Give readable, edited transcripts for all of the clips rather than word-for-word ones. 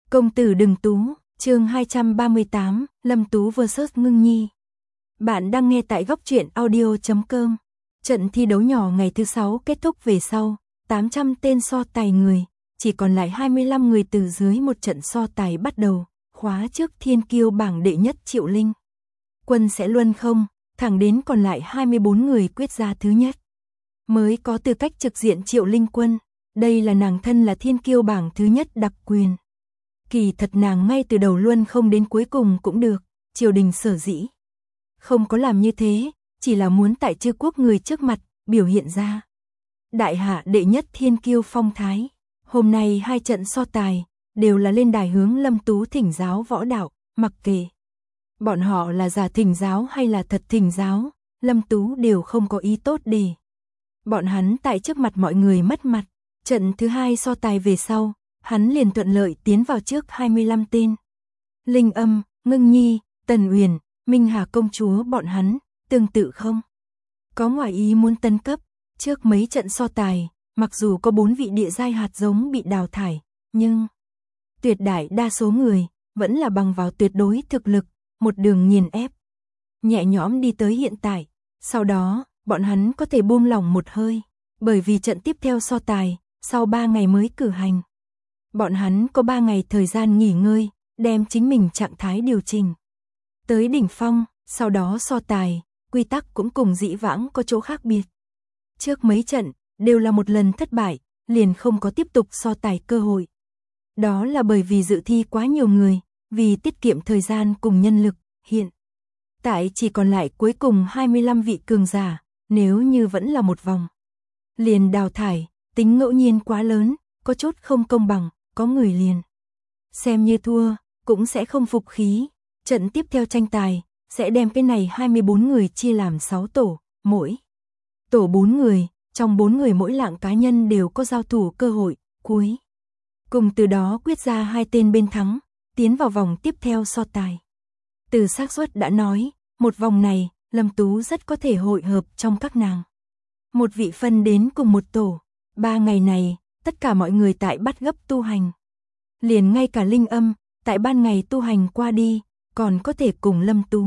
Công tử đừng tú, chương 238, Lâm Tú vs Ngưng Nhi. Bạn đang nghe tại góc truyện audio.com. Trận thi đấu nhỏ ngày thứ 6 kết thúc về sau, 800 tên so tài người, chỉ còn lại 25 người từ dưới một trận so tài bắt đầu, khóa trước thiên kiêu bảng đệ nhất Triệu Linh. Quân sẽ luân không, thẳng đến còn lại 24 người quyết ra thứ nhất. Mới có tư cách trực diện Triệu Linh Quân, đây là nàng thân là thiên kiêu bảng thứ nhất đặc quyền. Kỳ thật nàng ngay từ đầu luân không đến cuối cùng cũng được, triều đình sở dĩ không có làm như thế, chỉ là muốn tại chư quốc người trước mặt, biểu hiện ra đại hạ đệ nhất thiên kiêu phong thái. Hôm nay hai trận so tài, đều là lên đài hướng Lâm Tú thỉnh giáo võ đạo, mặc kệ bọn họ là giả thỉnh giáo hay là thật thỉnh giáo, Lâm Tú đều không có ý tốt để bọn hắn tại trước mặt mọi người mất mặt. Trận thứ hai so tài về sau, hắn liền thuận lợi tiến vào trước 25 tên. Linh Âm, Ngưng Nhi, Tần Uyển, Minh Hà công chúa bọn hắn, tương tự không có ngoại ý muốn tấn cấp. Trước mấy trận so tài, mặc dù có 4 vị địa giai hạt giống bị đào thải, nhưng tuyệt đại đa số người vẫn là bằng vào tuyệt đối thực lực, một đường nghiền ép, nhẹ nhõm đi tới hiện tại. Sau đó, bọn hắn có thể buông lỏng một hơi, bởi vì trận tiếp theo so tài, sau 3 ngày mới cử hành. Bọn hắn có 3 ngày thời gian nghỉ ngơi, đem chính mình trạng thái điều chỉnh tới đỉnh phong, sau đó so tài, quy tắc cũng cùng dĩ vãng có chỗ khác biệt. Trước mấy trận, đều là một lần thất bại, liền không có tiếp tục so tài cơ hội. Đó là bởi vì dự thi quá nhiều người, vì tiết kiệm thời gian cùng nhân lực, hiện tại chỉ còn lại cuối cùng 25 vị cường giả, nếu như vẫn là một vòng liền đào thải, tính ngẫu nhiên quá lớn, có chút không công bằng, có người liền xem như thua, cũng sẽ không phục khí. Trận tiếp theo tranh tài, sẽ đem cái này 24 người chia làm 6 tổ, mỗi tổ 4 người, trong 4 người mỗi lạng cá nhân đều có giao thủ cơ hội, cuối cùng từ đó quyết ra 2 tên bên thắng, tiến vào vòng tiếp theo so tài. Từ xác suất đã nói, một vòng này, Lâm Tú rất có thể hội hợp trong các nàng một vị phân đến cùng một tổ. 3 ngày này, tất cả mọi người tại bắt gấp tu hành. Liền ngay cả Linh Âm, tại ban ngày tu hành qua đi, còn có thể cùng Lâm Tú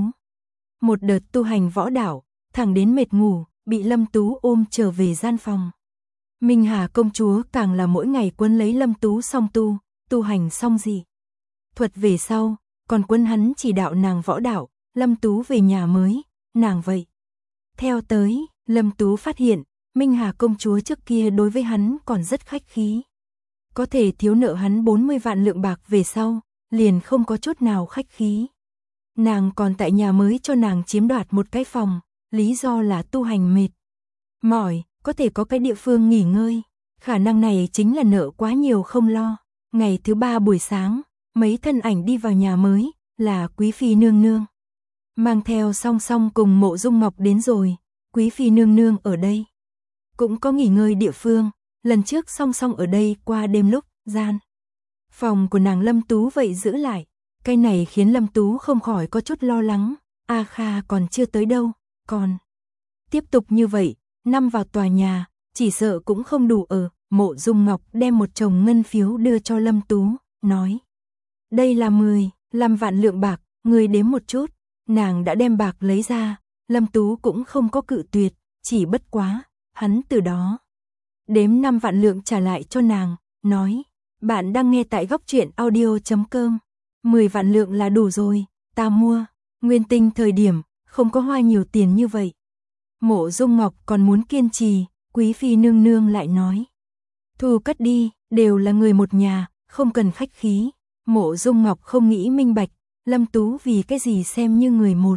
một đợt tu hành võ đạo, thẳng đến mệt ngủ, bị Lâm Tú ôm trở về gian phòng. Minh Hà công chúa càng là mỗi ngày quấn lấy Lâm Tú song tu hành xong gì thuật về sau, còn quấn hắn chỉ đạo nàng võ đạo. Lâm Tú về nhà mới, nàng vậy theo tới. Lâm Tú phát hiện, Minh Hà công chúa trước kia đối với hắn còn rất khách khí. Có thể thiếu nợ hắn 40 vạn lượng bạc về sau, liền không có chút nào khách khí. Nàng còn tại nhà mới cho nàng chiếm đoạt một cái phòng, lý do là tu hành mệt mỏi, có thể có cái địa phương nghỉ ngơi. Khả năng này chính là nợ quá nhiều không lo. Ngày thứ 3 buổi sáng, mấy thân ảnh đi vào nhà mới, là Quý phi nương nương. Mang theo song song cùng Mộ Dung Ngọc đến rồi. Quý phi nương nương ở đây cũng có nghỉ ngơi địa phương, lần trước song song ở đây qua đêm lúc gian phòng của nàng Lâm Tú vậy giữ lại. Cái này khiến Lâm Tú không khỏi có chút lo lắng. A Kha còn chưa tới đâu, còn tiếp tục như vậy, năm vào tòa nhà, chỉ sợ cũng không đủ ở. Mộ Dung Ngọc đem một chồng ngân phiếu đưa cho Lâm Tú, nói: đây là 15 vạn lượng bạc, người đếm một chút. Nàng đã đem bạc lấy ra, Lâm Tú cũng không có cự tuyệt, chỉ bất quá, hắn từ đó đếm 5 vạn lượng trả lại cho nàng, nói: bạn đang nghe tại góc truyện audio.com, 10 vạn lượng là đủ rồi, ta mua. Nguyên tinh thời điểm, không có hoa nhiều tiền như vậy. Mộ Dung Ngọc còn muốn kiên trì, Quý phi nương nương lại nói: thu cất đi, đều là người một nhà, không cần khách khí. Mộ Dung Ngọc không nghĩ minh bạch, Lâm Tú vì cái gì xem như người một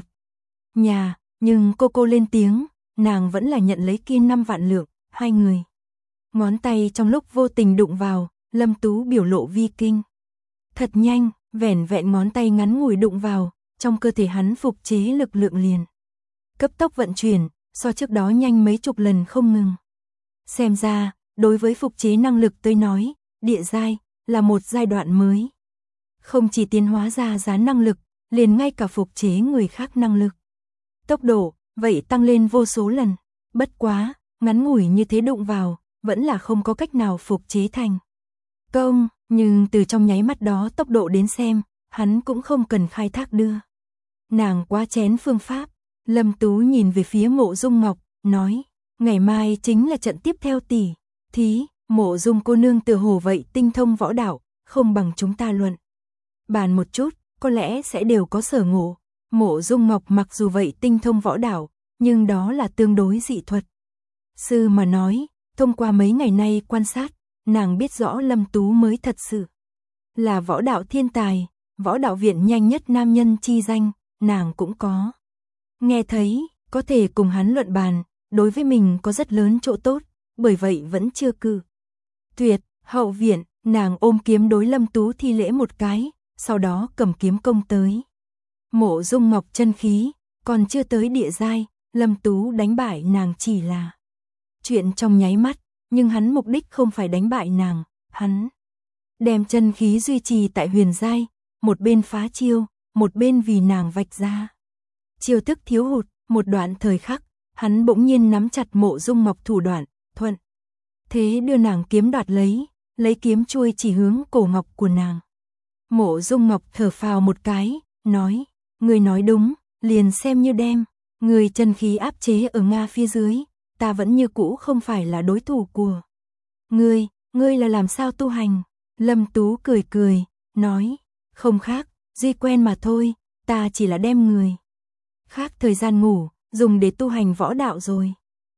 nhà, nhưng cô lên tiếng, nàng vẫn là nhận lấy kia 5 vạn lượng. Hai người ngón tay trong lúc vô tình đụng vào, Lâm Tú biểu lộ vi kinh. Thật nhanh, vẻn vẹn ngón tay ngắn ngủi đụng vào, trong cơ thể hắn phục chế lực lượng liền cấp tốc vận chuyển, so trước đó nhanh mấy chục lần không ngừng. Xem ra, đối với phục chế năng lực tôi nói, địa giai là một giai đoạn mới. Không chỉ tiến hóa ra giá năng lực, liền ngay cả phục chế người khác năng lực. Tốc độ, vậy tăng lên vô số lần. Bất quá, ngắn ngủi như thế đụng vào, vẫn là không có cách nào phục chế thành công. Nhưng từ trong nháy mắt đó tốc độ đến xem, hắn cũng không cần khai thác đưa. Nàng quá chén phương pháp. Lâm Tú nhìn về phía Mộ Dung Ngọc, nói, ngày mai chính là trận tiếp theo tỷ thí, Mộ Dung cô nương tựa hồ vậy tinh thông võ đạo, không bằng chúng ta luận bàn một chút, có lẽ sẽ đều có sở ngộ. Mộ Dung Ngọc mặc dù vậy tinh thông võ đạo, nhưng đó là tương đối dị thuật. Sư mà nói, thông qua mấy ngày nay quan sát, nàng biết rõ Lâm Tú mới thật sự là võ đạo thiên tài, võ đạo viện nhanh nhất nam nhân chi danh, nàng cũng có nghe thấy, có thể cùng hắn luận bàn, đối với mình có rất lớn chỗ tốt, bởi vậy vẫn chưa cự tuyệt. Hậu viện, nàng ôm kiếm đối Lâm Tú thi lễ một cái, sau đó cầm kiếm công tới. Mộ Dung Ngọc chân khí, còn chưa tới địa giai, Lâm Tú đánh bại nàng chỉ là chuyện trong nháy mắt, nhưng hắn mục đích không phải đánh bại nàng, hắn đem chân khí duy trì tại huyền giai, một bên phá chiêu, một bên vì nàng vạch ra chiêu thức thiếu hụt. Một đoạn thời khắc, hắn bỗng nhiên nắm chặt Mộ Dung Ngọc thủ đoạn, thuận thế đưa nàng kiếm đoạt lấy kiếm chuôi chỉ hướng cổ ngọc của nàng. Mộ Dung Ngọc thở phào một cái, nói, ngươi nói đúng, liền xem như đem người chân khí áp chế ở Nga phía dưới, ta vẫn như cũ không phải là đối thủ của ngươi là làm sao tu hành? Lâm Tú cười cười, nói, không khác, duy quen mà thôi, ta chỉ là đem người khác thời gian ngủ, dùng để tu hành võ đạo rồi.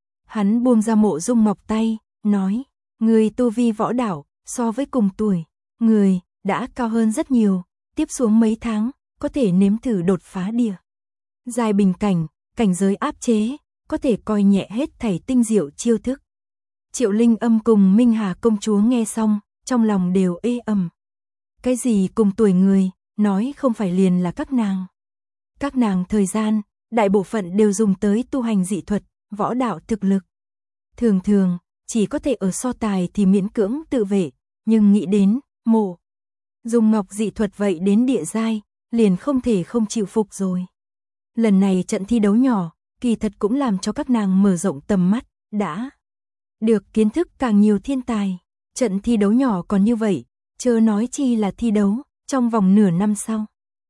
Hắn buông ra Mộ Dung Ngọc tay, nói, người tu vi võ đạo, so với cùng tuổi, người đã cao hơn rất nhiều, tiếp xuống mấy tháng, có thể nếm thử đột phá địa giai bình cảnh, cảnh giới áp chế, có thể coi nhẹ hết thảy tinh diệu chiêu thức. Triệu Linh Âm cùng Minh Hà công chúa nghe xong, trong lòng đều ê ẩm. Cái gì cùng tuổi người, nói không phải liền là các nàng. Các nàng thời gian, đại bộ phận đều dùng tới tu hành dị thuật, võ đạo thực lực. Thường thường, chỉ có thể ở so tài thì miễn cưỡng tự vệ, nhưng nghĩ đến, Mộ Dung Ngọc dị thuật vậy đến địa giai, liền không thể không chịu phục rồi. Lần này trận thi đấu nhỏ, kỳ thật cũng làm cho các nàng mở rộng tầm mắt, đã được kiến thức càng nhiều thiên tài. Trận thi đấu nhỏ còn như vậy, chớ nói chi là thi đấu trong vòng nửa năm sau.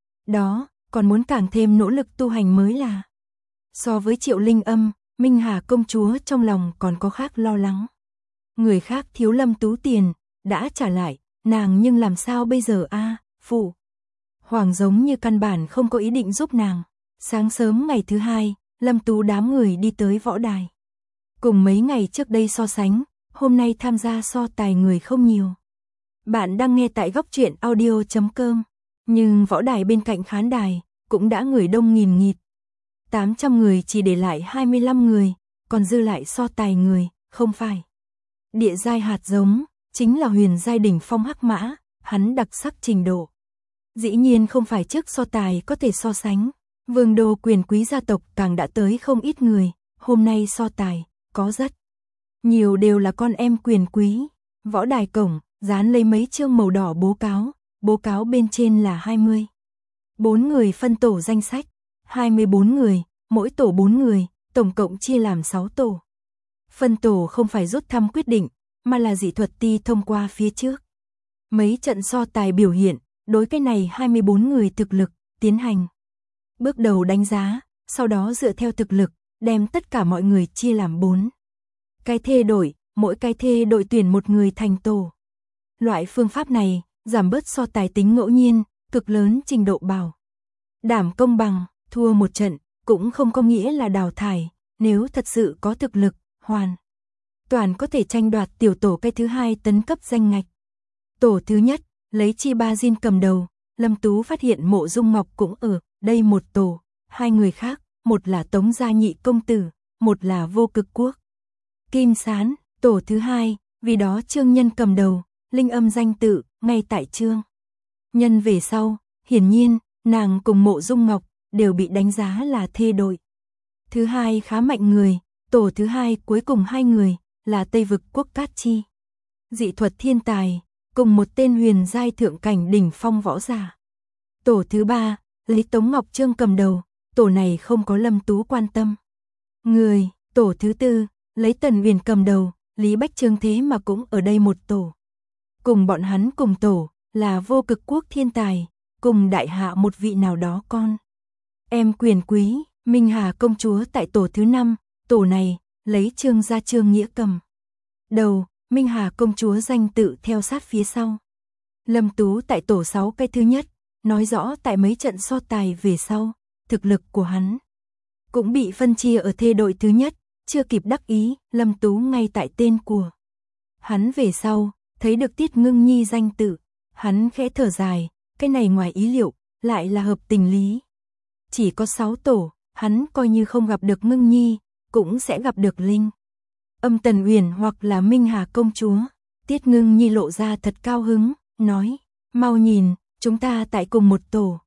Đó, còn muốn càng thêm nỗ lực tu hành mới là. So với Triệu Linh Âm, Minh Hà công chúa trong lòng còn có khác lo lắng. Người khác thiếu Lâm Tú tiền, đã trả lại, nàng nhưng làm sao bây giờ a? Phụ hoàng giống như căn bản không có ý định giúp nàng. Sáng sớm ngày thứ hai, Lâm Tú đám người đi tới võ đài. Cùng mấy ngày trước đây so sánh, hôm nay tham gia so tài người không nhiều. Bạn đang nghe tại góc truyện audio.com, nhưng võ đài bên cạnh khán đài cũng đã người đông nghìn nghịt. 800 người chỉ để lại 25 người, còn dư lại so tài người, không phải địa giai hạt giống, chính là huyền giai đỉnh phong hắc mã, hắn đặc sắc trình độ. Dĩ nhiên không phải trước so tài có thể so sánh. Vương đô quyền quý gia tộc càng đã tới không ít người, hôm nay so tài, có rất nhiều đều là con em quyền quý. Võ đài cổng, dán lấy mấy chương màu đỏ bố cáo bên trên là 24 người phân tổ danh sách, 24 người, mỗi tổ 4 người, tổng cộng chia làm 6 tổ. Phân tổ không phải rút thăm quyết định, mà là dị thuật ti thông qua phía trước. Mấy trận so tài biểu hiện, đối cái này 24 người thực lực, tiến hành bước đầu đánh giá, sau đó dựa theo thực lực, đem tất cả mọi người chia làm 4 cái thê đội, mỗi cái thê đội tuyển một người thành tổ. Loại phương pháp này, giảm bớt so tài tính ngẫu nhiên, cực lớn trình độ bảo đảm công bằng, thua một trận, cũng không có nghĩa là đào thải, nếu thật sự có thực lực, hoàn toàn có thể tranh đoạt tiểu tổ cái thứ hai tấn cấp danh ngạch. Tổ thứ nhất, lấy Chi Ba Jin cầm đầu, Lâm Tú phát hiện Mộ Dung Ngọc cũng ở đây một tổ, hai người khác, một là Tống Gia Nhị công tử, một là Vô Cực Quốc Kim Sán. Tổ thứ hai, vì đó Trương Nhân cầm đầu, Linh Âm danh tự, ngay tại Trương Nhân về sau, hiển nhiên, nàng cùng Mộ Dung Ngọc đều bị đánh giá là thê đội. Thứ hai khá mạnh người, tổ thứ hai cuối cùng hai người, là Tây Vực Quốc Cát Chi. Dị thuật thiên tài, cùng một tên huyền giai thượng cảnh đỉnh phong võ giả. Tổ thứ ba, lấy Tống Ngọc Trương cầm đầu, tổ này không có Lâm Tú quan tâm người. Tổ thứ tư, lấy Tần Huyền cầm đầu, Lý Bách Trương thế mà cũng ở đây một tổ. cùng bọn hắn cùng tổ, là Vô Cực Quốc thiên tài, cùng đại hạ một vị nào đó con. Em quyền quý, Minh Hà công chúa tại tổ thứ 5, tổ này, lấy Trương gia Trương Nghĩa cầm đầu, Minh Hà công chúa danh tự theo sát phía sau. Lâm Tú tại tổ 6 cái thứ nhất, nói rõ tại mấy trận so tài về sau, thực lực của hắn cũng bị phân chia ở thê đội thứ nhất, chưa kịp đắc ý, Lâm Tú ngay tại tên của hắn về sau, thấy được Tiết Ngưng Nhi danh tự, hắn khẽ thở dài, cái này ngoài ý liệu, lại là hợp tình lý. Chỉ có 6 tổ, hắn coi như không gặp được Ngưng Nhi, cũng sẽ gặp được Linh Âm Tần Uyển hoặc là Minh Hà công chúa. Tiết Ngưng Nhi lộ ra thật cao hứng, nói, mau nhìn, chúng ta tại cùng một tổ.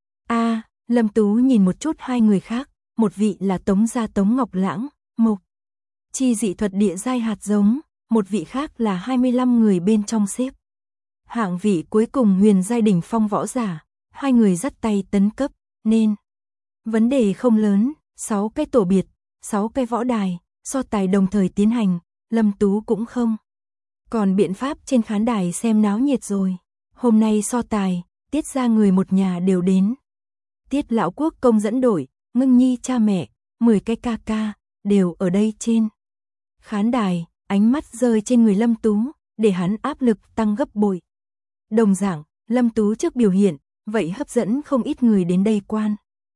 Lâm Tú nhìn một chút hai người khác, một vị là Tống gia Tống Ngọc Lãng, Mộc chi dị thuật địa giai hạt giống, một vị khác là 25 người bên trong xếp hạng vị cuối cùng huyền giai đỉnh phong võ giả, hai người dắt tay tấn cấp, nên vấn đề không lớn, 6 cái tổ biệt, 6 cái võ đài, so tài đồng thời tiến hành, Lâm Tú cũng không còn biện pháp trên khán đài xem náo nhiệt rồi. Hôm nay so tài, Tiết gia người một nhà đều đến. Tiết lão quốc công dẫn đội, Ngưng Nhi cha mẹ, 10 cái ca ca, đều ở đây trên khán đài, ánh mắt rơi trên người Lâm Tú, để hắn áp lực tăng gấp bội. Đồng dạng, Lâm Tú trước biểu hiện, vậy hấp dẫn không ít người đến đây quan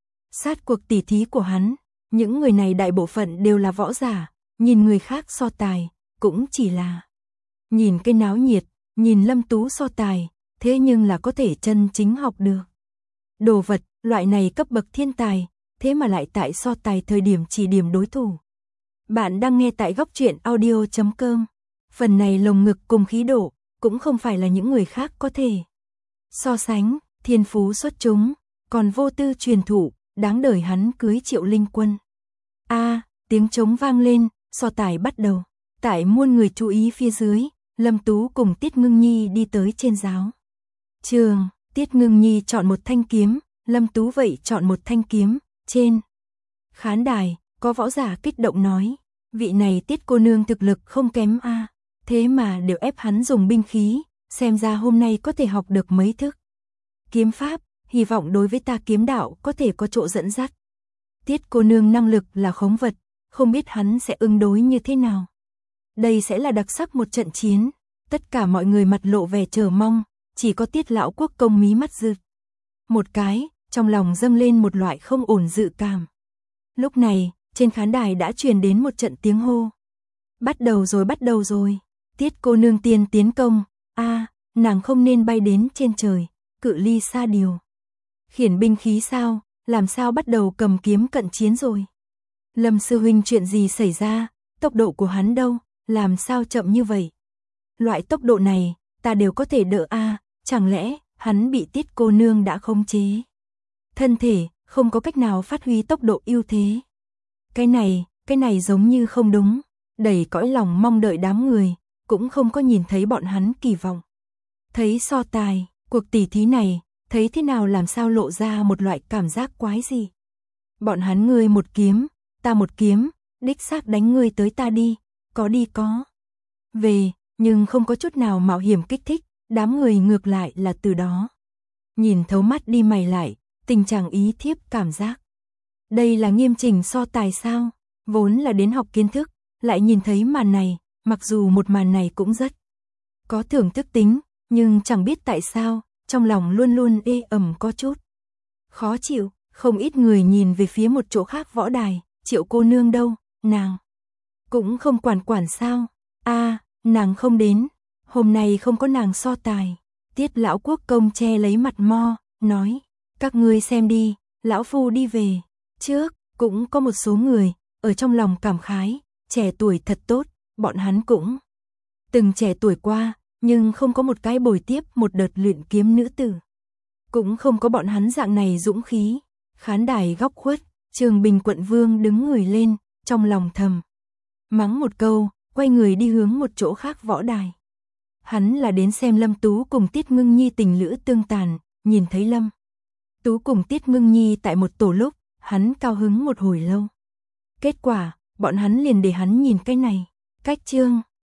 sát cuộc tỉ thí của hắn. Những người này đại bộ phận đều là võ giả, nhìn người khác so tài, cũng chỉ là nhìn cái náo nhiệt, nhìn Lâm Tú so tài, thế nhưng là có thể chân chính học được đồ vật, loại này cấp bậc thiên tài, thế mà lại tại so tài thời điểm chỉ điểm đối thủ. Bạn đang nghe tại góc truyện audio.com. Phần này lồng ngực cùng khí độ, cũng không phải là những người khác có thể so sánh, thiên phú xuất chúng, còn vô tư truyền thụ, đáng đời hắn cưới Triệu Linh Quân. Tiếng trống vang lên, so tài bắt đầu. Tại muôn người chú ý phía dưới, Lâm Tú cùng Tiết Ngưng Nhi đi tới trên giáo trường. Tiết Ngưng Nhi chọn một thanh kiếm, Lâm Tú vậy chọn một thanh kiếm. Trên khán đài, có võ giả kích động nói, vị này Tiết cô nương thực lực không kém thế mà đều ép hắn dùng binh khí, xem ra hôm nay có thể học được mấy thức kiếm pháp, hy vọng đối với ta kiếm đạo có thể có chỗ dẫn dắt. Tiết cô nương năng lực là khống vật, không biết hắn sẽ ứng đối như thế nào. Đây sẽ là đặc sắc một trận chiến. Tất cả mọi người mặt lộ vẻ chờ mong, chỉ có Tiết lão quốc công mí mắt rực một cái, trong lòng dâng lên một loại không ổn dự cảm. Lúc này, trên khán đài đã truyền đến một trận tiếng hô. Bắt đầu rồi. Tiết cô nương tiên tiến công, nàng không nên bay đến trên trời, cự ly xa điều khiển binh khí sao, làm sao bắt đầu cầm kiếm cận chiến rồi. Lâm sư huynh chuyện gì xảy ra, tốc độ của hắn đâu, làm sao chậm như vậy. Loại tốc độ này, ta đều có thể đỡ chẳng lẽ, hắn bị Tiết cô nương đã khống chế thân thể, không có cách nào phát huy tốc độ ưu thế. Cái này giống như không đúng, đầy cõi lòng mong đợi đám người, cũng không có nhìn thấy bọn hắn kỳ vọng. Thấy so tài, cuộc tỉ thí này, thấy thế nào làm sao lộ ra một loại cảm giác quái gì. Bọn hắn ngươi một kiếm, ta một kiếm, đích xác đánh ngươi tới ta đi có về, nhưng không có chút nào mạo hiểm kích thích, đám người ngược lại là từ đó nhìn thấu mắt đi mày lại, tình trạng ý thiếp cảm giác. Đây là nghiêm chỉnh so tài sao, vốn là đến học kiến thức, lại nhìn thấy màn này, mặc dù một màn này cũng rất có thưởng thức tính, nhưng chẳng biết tại sao, trong lòng luôn luôn ê ẩm có chút khó chịu. Không ít người nhìn về phía một chỗ khác võ đài, Triệu cô nương đâu, nàng cũng không quản sao. Nàng không đến, hôm nay không có nàng so tài. Tiết lão quốc công che lấy mặt mo, nói, các ngươi xem đi, lão phu đi về trước. Cũng có một số người ở trong lòng cảm khái, trẻ tuổi thật tốt, bọn hắn cũng từng trẻ tuổi qua, nhưng không có một cái bồi tiếp một đợt luyện kiếm nữ tử, cũng không có bọn hắn dạng này dũng khí. Khán đài góc khuất, Trường Bình quận vương đứng người lên, trong lòng thầm mắng một câu, quay người đi hướng một chỗ khác võ đài. Hắn là đến xem Lâm Tú cùng Tiết Ngưng Nhi tình lữ tương tàn, nhìn thấy Lâm Tú cùng Tiết Ngưng Nhi tại một tổ lúc, hắn cao hứng một hồi lâu. Kết quả, bọn hắn liền để hắn nhìn cái này. Cách chương